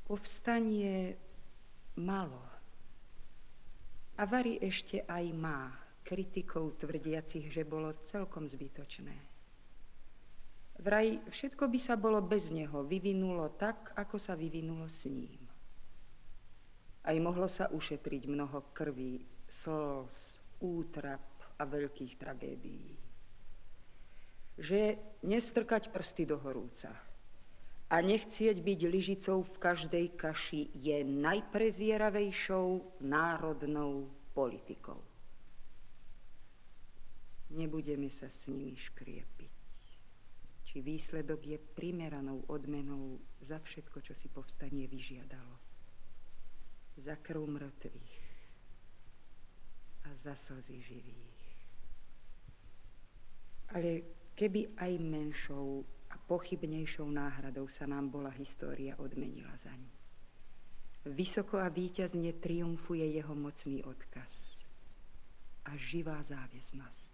Povstanie malo a vari ešte aj má kritikov tvrdiacich, že bolo celkom zbytočné. Vraj všetko by sa bolo bez neho vyvinulo tak, ako sa vyvinulo s ním. Aj mohlo sa ušetriť mnoho krví, slz, útrap a veľkých tragédií. Že nestrkať prsty do horúca a nechcieť byť lyžicou v každej kaši je najprezieravejšou národnou politikou. Nebudeme sa s nimi škriepiť, či výsledok je primeranou odmenou za všetko, čo si povstanie vyžiadalo. Za krv mŕtvych a za slzy živých. Ale keby aj menšou a pochybnejšou náhradou sa nám bola história odmenila zaň. Vysoko a víťazne triumfuje jeho mocný odkaz a živá záväznosť.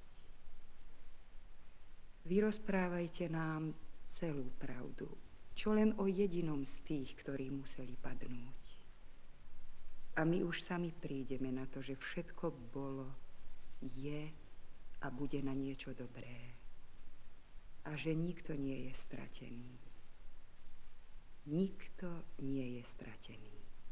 Vyrozprávajte nám celú pravdu, čo len o jedinom z tých, ktorí museli padnúť. A my už sami prídeme na to, že všetko bolo, je a bude na niečo dobré. A že nikto nie je stratený. Nikto nie je stratený.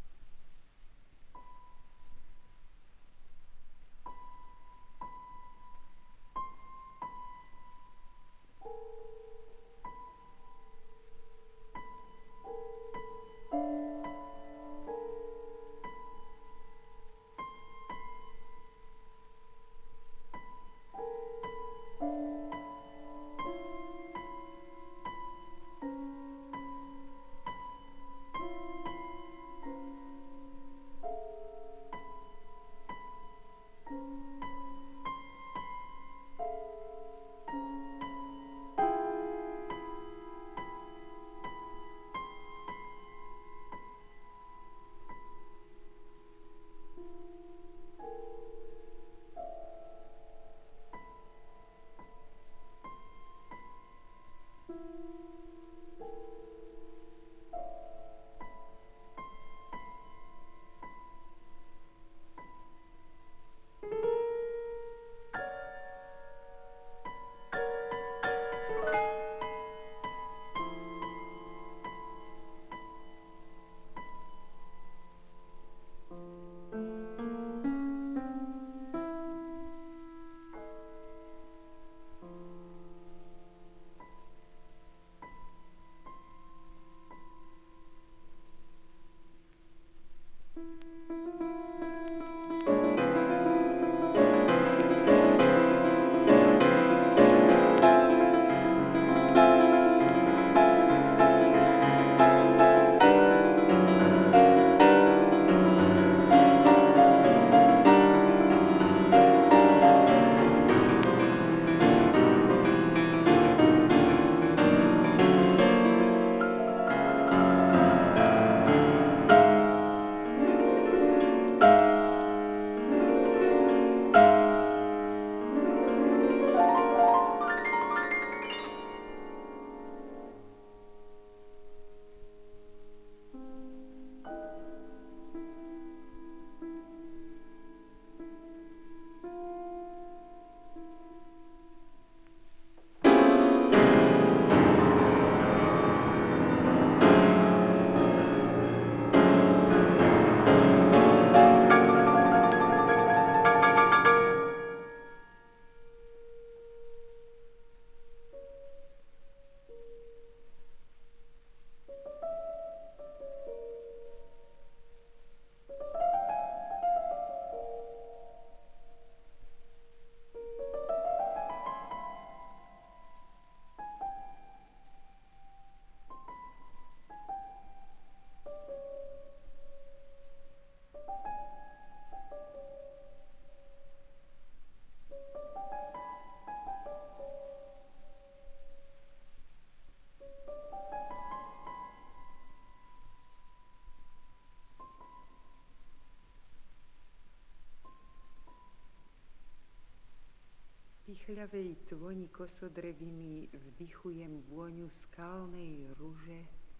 pichľavej tvoni kosodreviny vdychujem vôňu skalnej ruže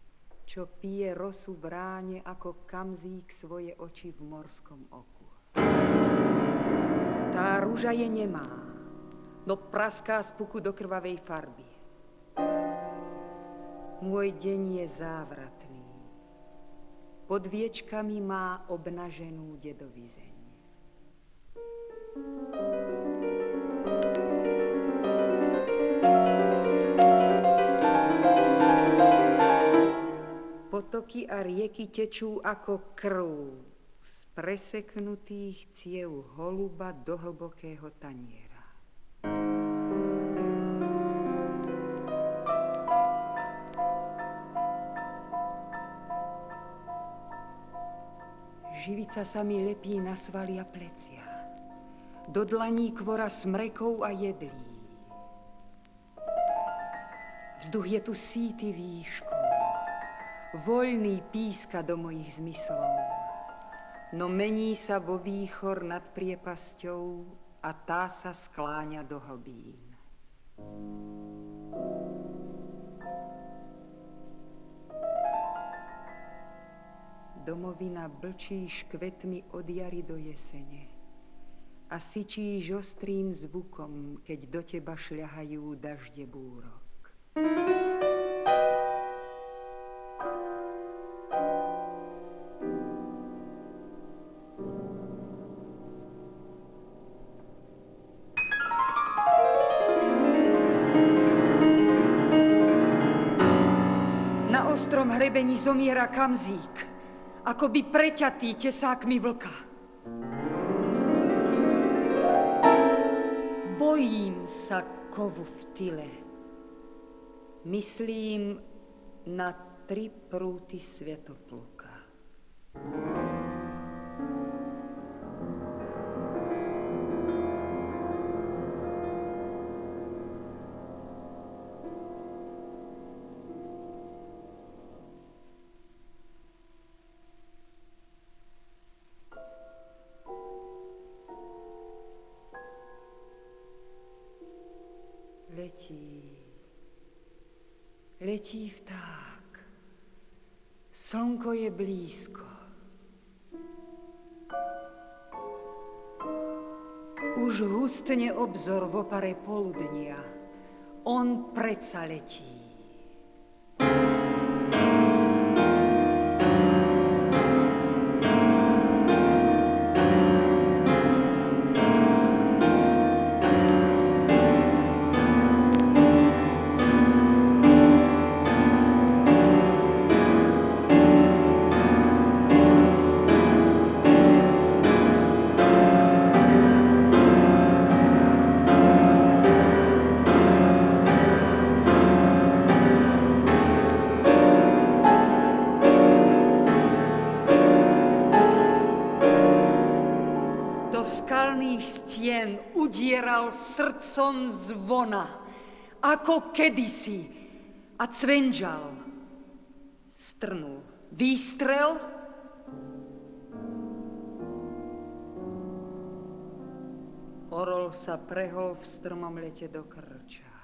čo pije rosu v ráne ako kamzík svoje oči v morskom oku. Tá ruža je nemá, no praská z puku do krvavej farby. Môj deň je závratný. Pod viečkami má obnaženú dedovizeň. Potoky a rieky tečú ako krv z preseknutých ciev holuba do hlbokého taniera. Živica sa mi lepí na svaly a plecia, do dlaní kvora smrekov a jedlí. Vzduch je tu sýty výškou, voľný píska do mojich zmyslov, no mení sa vo výchor nad priepasťou a tá sa skláňa do hlbín. Domovina blčíš kvetmi od jary do jesene a syčíš ostrým zvukom, keď do teba šľahajú dažde búrok. Na ostrom hrebení zomiera kamzík, akoby preťatý tesákmi vlka. Bojím sa kovu v tyle. Myslím na 3 prúty svätopluka. Letí vták. Slnko je blízko. Už hustne obzor v opare poludnia. On predsa letí. Stien udieral srdcom zvona, ako kedysi, a cvenžal. Strnul výstrel, orol sa prehol v strmom lete do krča.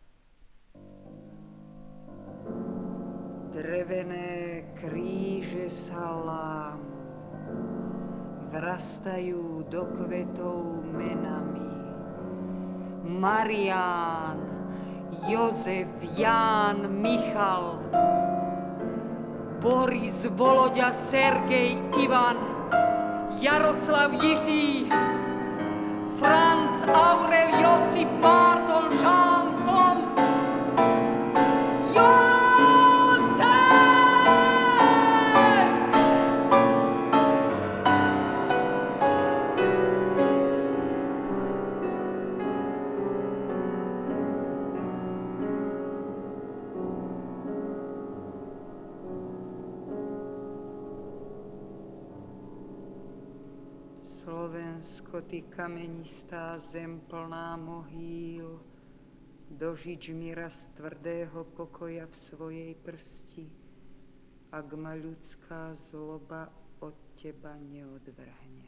Drevené kríže sa lámu, vrastajú do kvetov menami. Marián, Jozef, Ján, Michal, Boris, Voloďa, Sergej, Ivan, Jaroslav, Jiří, Franc, Aurel, Josip, Bartol, Jean, Tom, Slovensko, ty kamenistá zem plná mohýl, dožič mi raz tvrdého pokoja v svojej prsti, ak ma ľudská zloba od teba neodvrhne.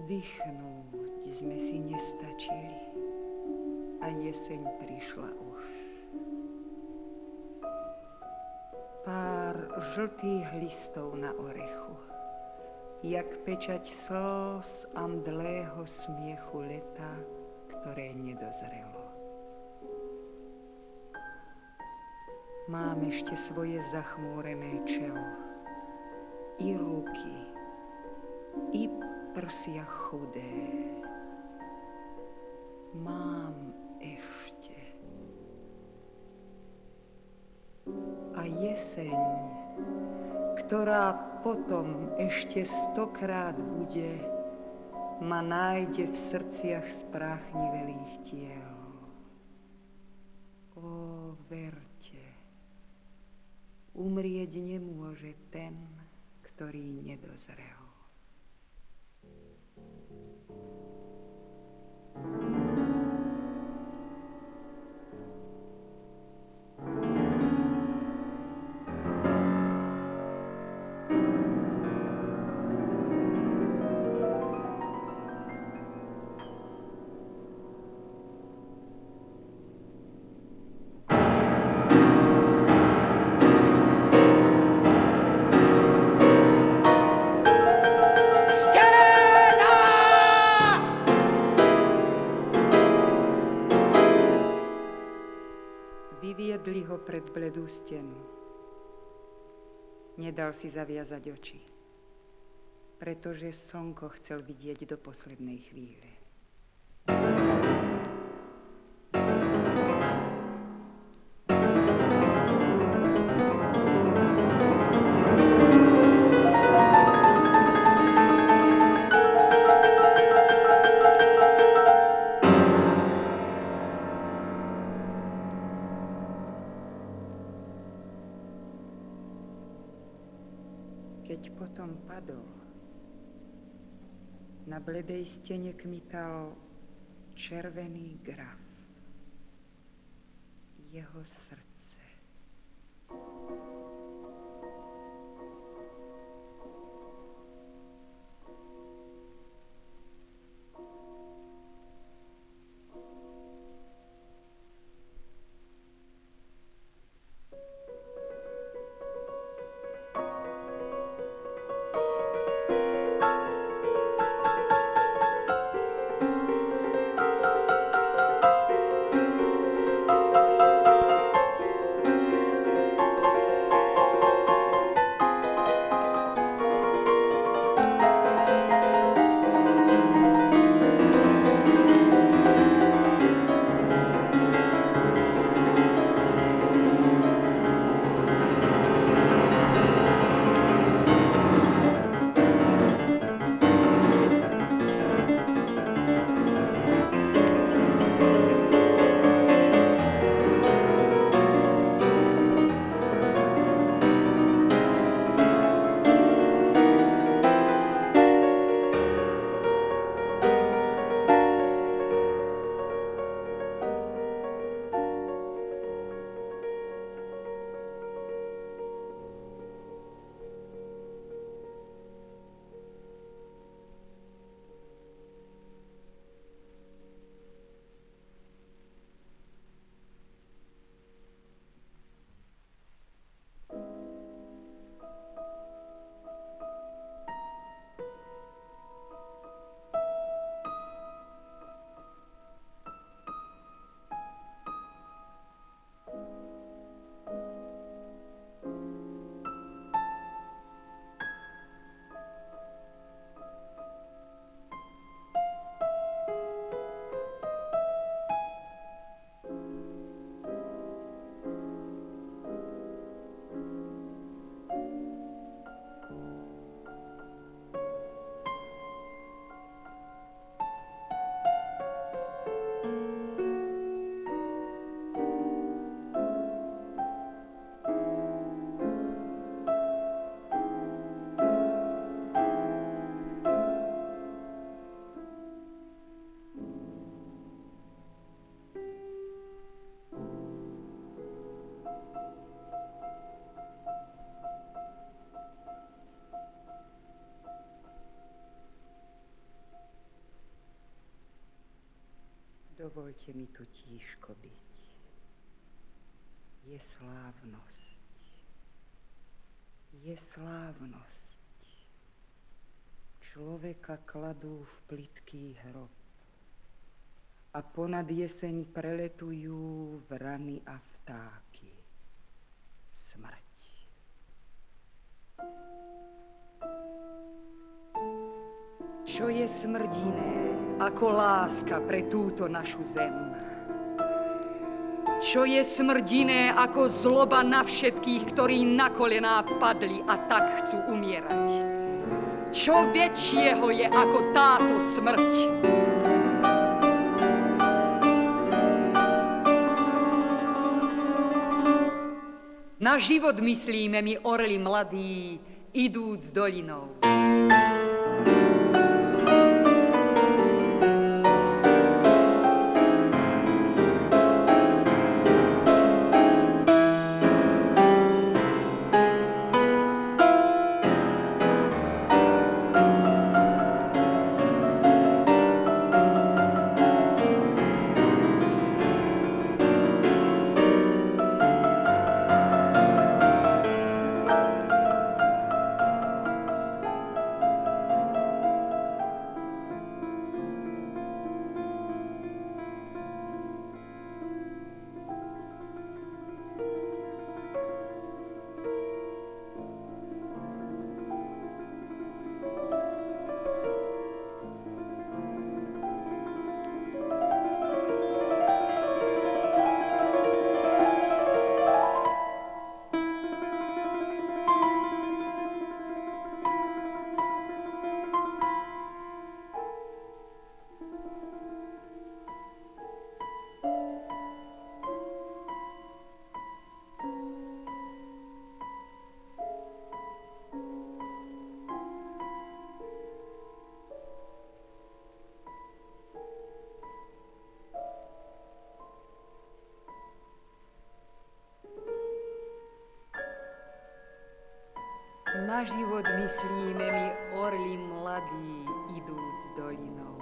Vzdychnúť sme si nestačili a jeseň prišla už. Pár žltých listov na orechu, jak pečať slz a mdlého smiechu leta, ktoré nedozrelo. Mám ešte svoje zachmúrené čelo, i ruky, i prsia chudé. Mám ešte. A jeseň, ktorá potom ešte 100-krát bude, ma nájde v srdciach spráchnivelých tiel. Ó, verte, umrieť nemôže ten, ktorý nedozrel. Vyviedli ho pred bledú stenu. Nedal si zaviazať oči, pretože slnko chcel vidieť do poslednej chvíle. Keď potom padol, na bledej stene kmital červený graf. Jeho srdce. Dovolte mi tu tíško byť. Je slávnosť. Je slávnosť. Človeka kladú v plytký hrob a ponad jeseň preletujú vrany a vtáky. Smrť. Čo je smrť iné ako láska pre túto našu zem? Čo je smrť iné ako zloba na všetkých, ktorí na kolená padli a tak chcú umierať? Čo väčšieho je ako táto smrť? Na život myslíme my orli mladí, idúc dolinou. Na život myslíme my orli mladí, idúc dolinou.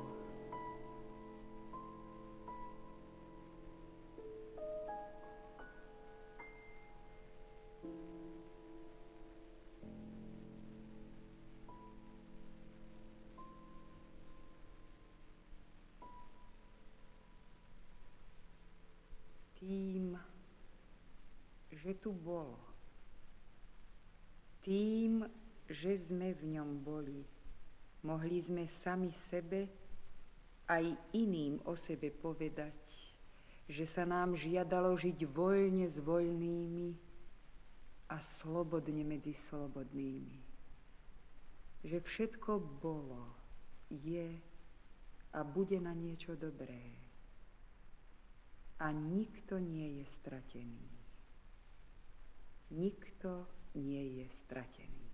Tým, že tu bolo, tým, že sme v ňom boli, mohli sme sami sebe aj iným o sebe povedať, že sa nám žiadalo žiť voľne s voľnými a slobodne medzi slobodnými. Že všetko bolo, je a bude na niečo dobré. A nikto nie je stratený. Nikto nie je stratený.